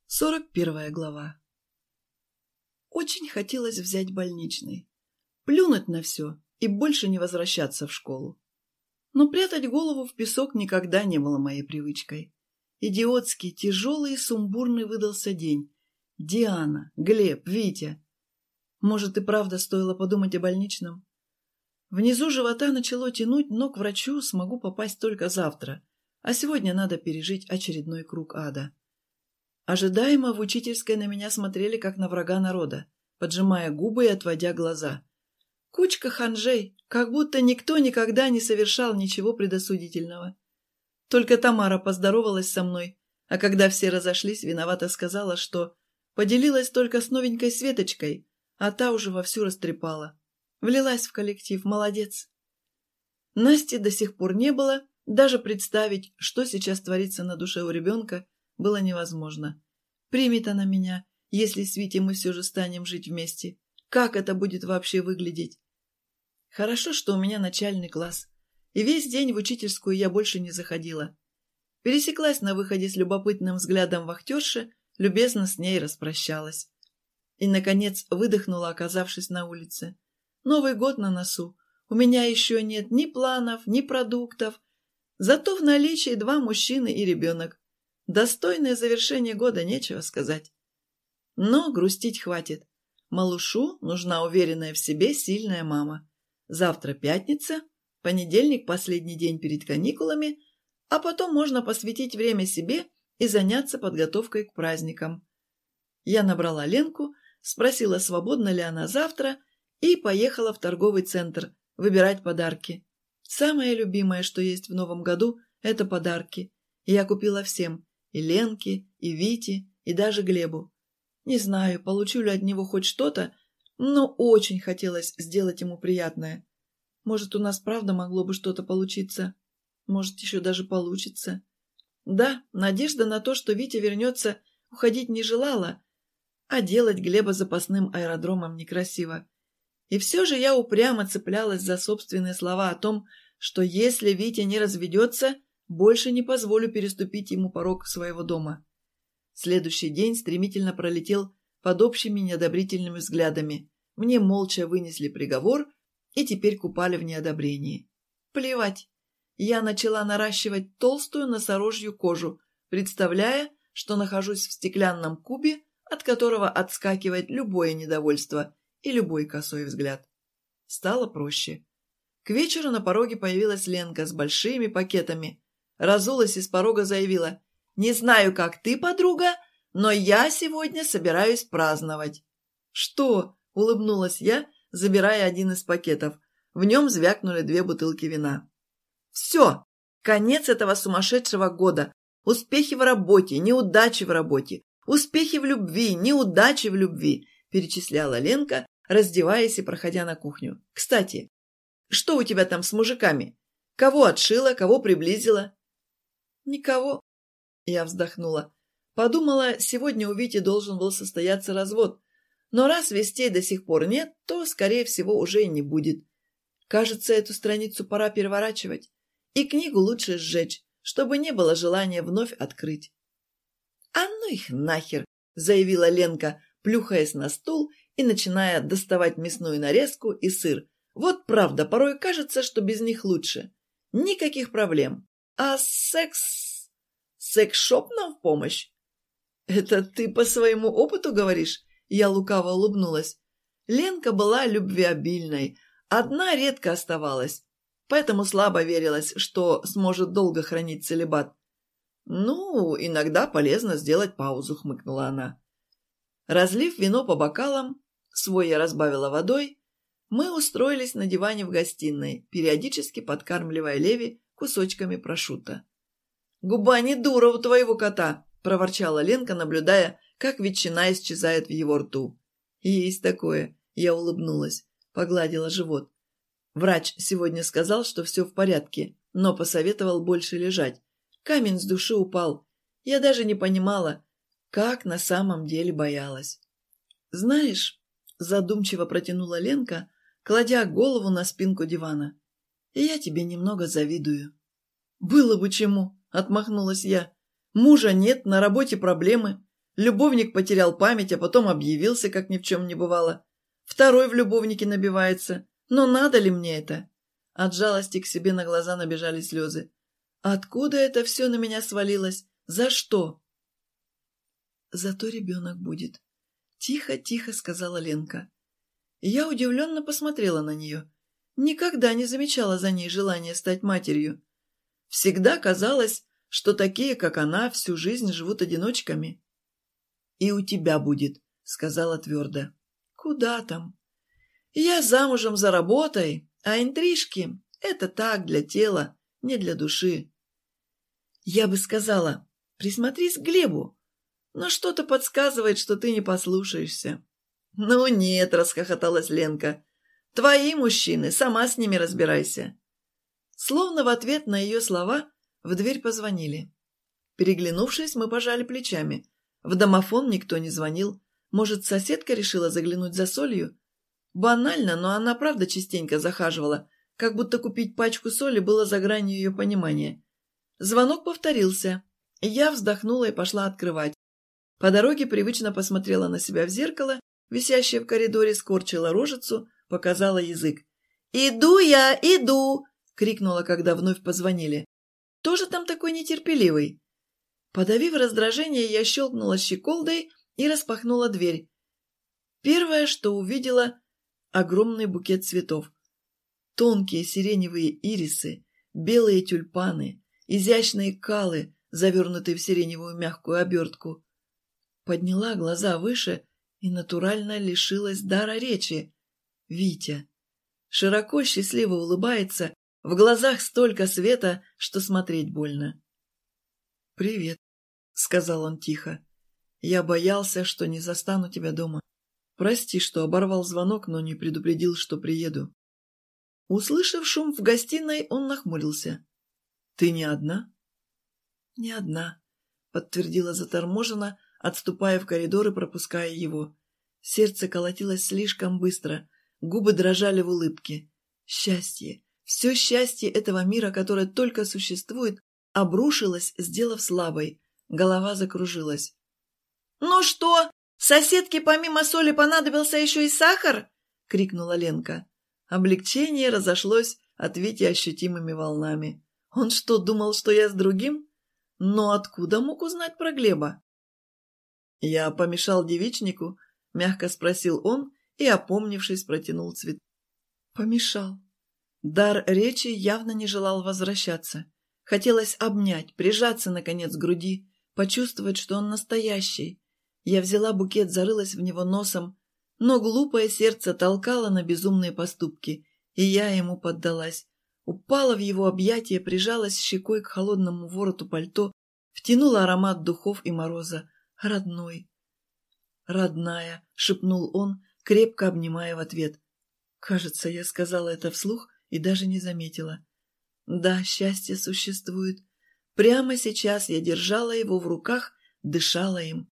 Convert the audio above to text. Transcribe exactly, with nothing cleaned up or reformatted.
Сорок первая глава. Очень хотелось взять больничный, плюнуть на все и больше не возвращаться в школу. Но прятать голову в песок никогда не было моей привычкой. Идиотский, тяжелый и сумбурный выдался день. Диана, Глеб, Витя. Может, и правда стоило подумать о больничном? Внизу живота начало тянуть, но к врачу смогу попасть только завтра, а сегодня надо пережить очередной круг ада. Ожидаемо в учительской на меня смотрели, как на врага народа, поджимая губы и отводя глаза. Кучка ханжей, как будто никто никогда не совершал ничего предосудительного. Только Тамара поздоровалась со мной, а когда все разошлись, виновато сказала, что поделилась только с новенькой Светочкой, а та уже вовсю растрепала. Влилась в коллектив, молодец. Насти до сих пор не было, даже представить, что сейчас творится на душе у ребенка, было невозможно. Примет она меня, если с Витей мы все же станем жить вместе. Как это будет вообще выглядеть? Хорошо, что у меня начальный класс, и весь день в учительскую я больше не заходила. Пересеклась на выходе с любопытным взглядом вахтерши, любезно с ней распрощалась. И, наконец, выдохнула, оказавшись на улице. Новый год на носу. У меня еще нет ни планов, ни продуктов. Зато в наличии два мужчины и ребенок. Достойное завершение года, нечего сказать. Но грустить хватит. Малышу нужна уверенная в себе сильная мама. Завтра пятница, понедельник – последний день перед каникулами, а потом можно посвятить время себе и заняться подготовкой к праздникам. Я набрала Ленку, спросила, свободна ли она завтра, и поехала в торговый центр выбирать подарки. Самое любимое, что есть в новом году – это подарки. И я купила всем – и Ленке, и Вите, и даже Глебу. Не знаю, получу ли от него хоть что-то, но очень хотелось сделать ему приятное. Может, у нас правда могло бы что-то получиться. Может, еще даже получится. Да, надежда на то, что Витя вернется, уходить не желала, а делать Глеба запасным аэродромом некрасиво. И все же я упрямо цеплялась за собственные слова о том, что если Витя не разведется, больше не позволю переступить ему порог своего дома. Следующий день стремительно пролетел под общими неодобрительными взглядами. Мне молча вынесли приговор и теперь купали в неодобрении. Плевать. Я начала наращивать толстую носорожью кожу, представляя, что нахожусь в стеклянном кубе, от которого отскакивает любое недовольство и любой косой взгляд. Стало проще. К вечеру на пороге появилась Ленка с большими пакетами. Разулась и с порога заявила: «Не знаю, как ты, подруга, но я сегодня собираюсь праздновать». «Что?» – улыбнулась я, забирая один из пакетов. В нем звякнули две бутылки вина. «Все! Конец этого сумасшедшего года! Успехи в работе, неудачи в работе! Успехи в любви, неудачи в любви!» – перечисляла Ленка, раздеваясь и проходя на кухню. «Кстати, что у тебя там с мужиками? Кого отшила, кого приблизила?» «Никого», — я вздохнула. Подумала, сегодня у Вити должен был состояться развод, но раз вестей до сих пор нет, то, скорее всего, уже и не будет. Кажется, эту страницу пора переворачивать, и книгу лучше сжечь, чтобы не было желания вновь открыть. «А ну их нахер!» — заявила Ленка, плюхаясь на стул и начиная доставать мясную нарезку и сыр. «Вот правда, порой кажется, что без них лучше. Никаких проблем. А секс... секс-шоп нам в помощь?» «Это ты по своему опыту говоришь?» Я лукаво улыбнулась. Ленка была любвеобильной, одна редко оставалась, поэтому слабо верилась, что сможет долго хранить целибат. «Ну, иногда полезно сделать паузу», — хмыкнула она. Разлив вино по бокалам, свой я разбавила водой, мы устроились на диване в гостиной, периодически подкармливая Леви кусочками прошутто. «Губа не дура у твоего кота!» – проворчала Ленка, наблюдая, как ветчина исчезает в его рту. «Есть такое!» – я улыбнулась, погладила живот. Врач сегодня сказал, что все в порядке, но посоветовал больше лежать. Камень с души упал. Я даже не понимала, как на самом деле боялась. «Знаешь...» – задумчиво протянула Ленка, кладя голову на спинку дивана. «Я тебе немного завидую». «Было бы чему!» – отмахнулась я. «Мужа нет, на работе проблемы. Любовник потерял память, а потом объявился, как ни в чем не бывало. Второй в любовнике набивается. Но надо ли мне это? От жалости к себе на глаза набежали слезы. Откуда это все на меня свалилось? За что? Зато ребенок будет. Тихо-тихо сказала Ленка. Я удивленно посмотрела на нее. Никогда не замечала за ней желания стать матерью. Всегда казалось, что такие, как она, всю жизнь живут одиночками. «И у тебя будет», — сказала твердо. «Куда там? Я замужем за работой, а интрижки — это так, для тела, не для души». Я бы сказала, присмотрись к Глебу, но что-то подсказывает, что ты не послушаешься. «Ну нет», — расхохоталась Ленка, — «твои мужчины, сама с ними разбирайся». Словно в ответ на ее слова в дверь позвонили. Переглянувшись, мы пожали плечами. В домофон никто не звонил. Может, соседка решила заглянуть за солью? Банально, но она правда частенько захаживала, как будто купить пачку соли было за гранью ее понимания. Звонок повторился. Я вздохнула и пошла открывать. По дороге привычно посмотрела на себя в зеркало, висящее в коридоре, скорчила рожицу, показала язык. «Иду я, иду!» — крикнула, когда вновь позвонили. «Тоже там такой нетерпеливый?» Подавив раздражение, я щелкнула щеколдой и распахнула дверь. Первое, что увидела — огромный букет цветов. Тонкие сиреневые ирисы, белые тюльпаны, изящные калы, завернутые в сиреневую мягкую обертку. Подняла глаза выше и натурально лишилась дара речи. Витя. Широко счастливо улыбается, в глазах столько света, что смотреть больно. «Привет», — сказал он тихо. «Я боялся, что не застану тебя дома. Прости, что оборвал звонок, но не предупредил, что приеду». Услышав шум в гостиной, он нахмурился. «Ты не одна?» «Не одна», — подтвердила заторможенно, отступая в коридор и пропуская его. Сердце колотилось слишком быстро, губы дрожали в улыбке. Счастье, все счастье этого мира, которое только существует, обрушилось, сделав слабой. Голова закружилась. «Ну что, соседке помимо соли понадобился еще и сахар?» — крикнула Ленка. Облегчение разошлось от Вити ощутимыми волнами. Он что, думал, что я с другим? Но откуда мог узнать про Глеба? «Я помешал девичнику?» — мягко спросил он и, опомнившись, протянул цвет. «Помешал». Дар речи явно не желал возвращаться. Хотелось обнять, прижаться, наконец, к груди, почувствовать, что он настоящий. Я взяла букет, зарылась в него носом, но глупое сердце толкало на безумные поступки, и я ему поддалась. Упала в его объятия, прижалась щекой к холодному вороту пальто, втянула аромат духов и мороза. «Родной». «Родная», — шепнул он, крепко обнимая в ответ. Кажется, я сказала это вслух и даже не заметила. Да, счастье существует. Прямо сейчас я держала его в руках, дышала им.